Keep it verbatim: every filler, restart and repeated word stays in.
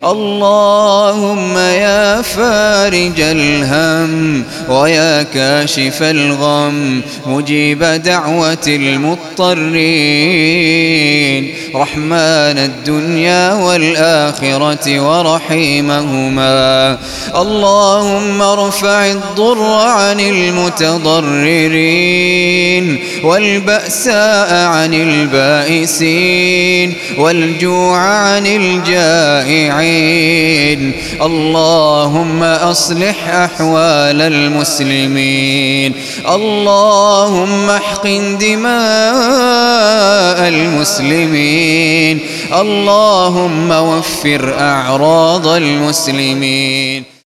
اللهم يا فارج الهم ويا كاشف الغم مجيب دعوة المضطرين، رحمن الدنيا والآخرة ورحيمهما، اللهم ارفع الضر عن المتضررين والبأساء عن البائسين والجوع عن الجائعين، اللهم أصلح أحوال المسلمين، اللهم احقن دماء المسلمين، اللهم وفر أعراض المسلمين.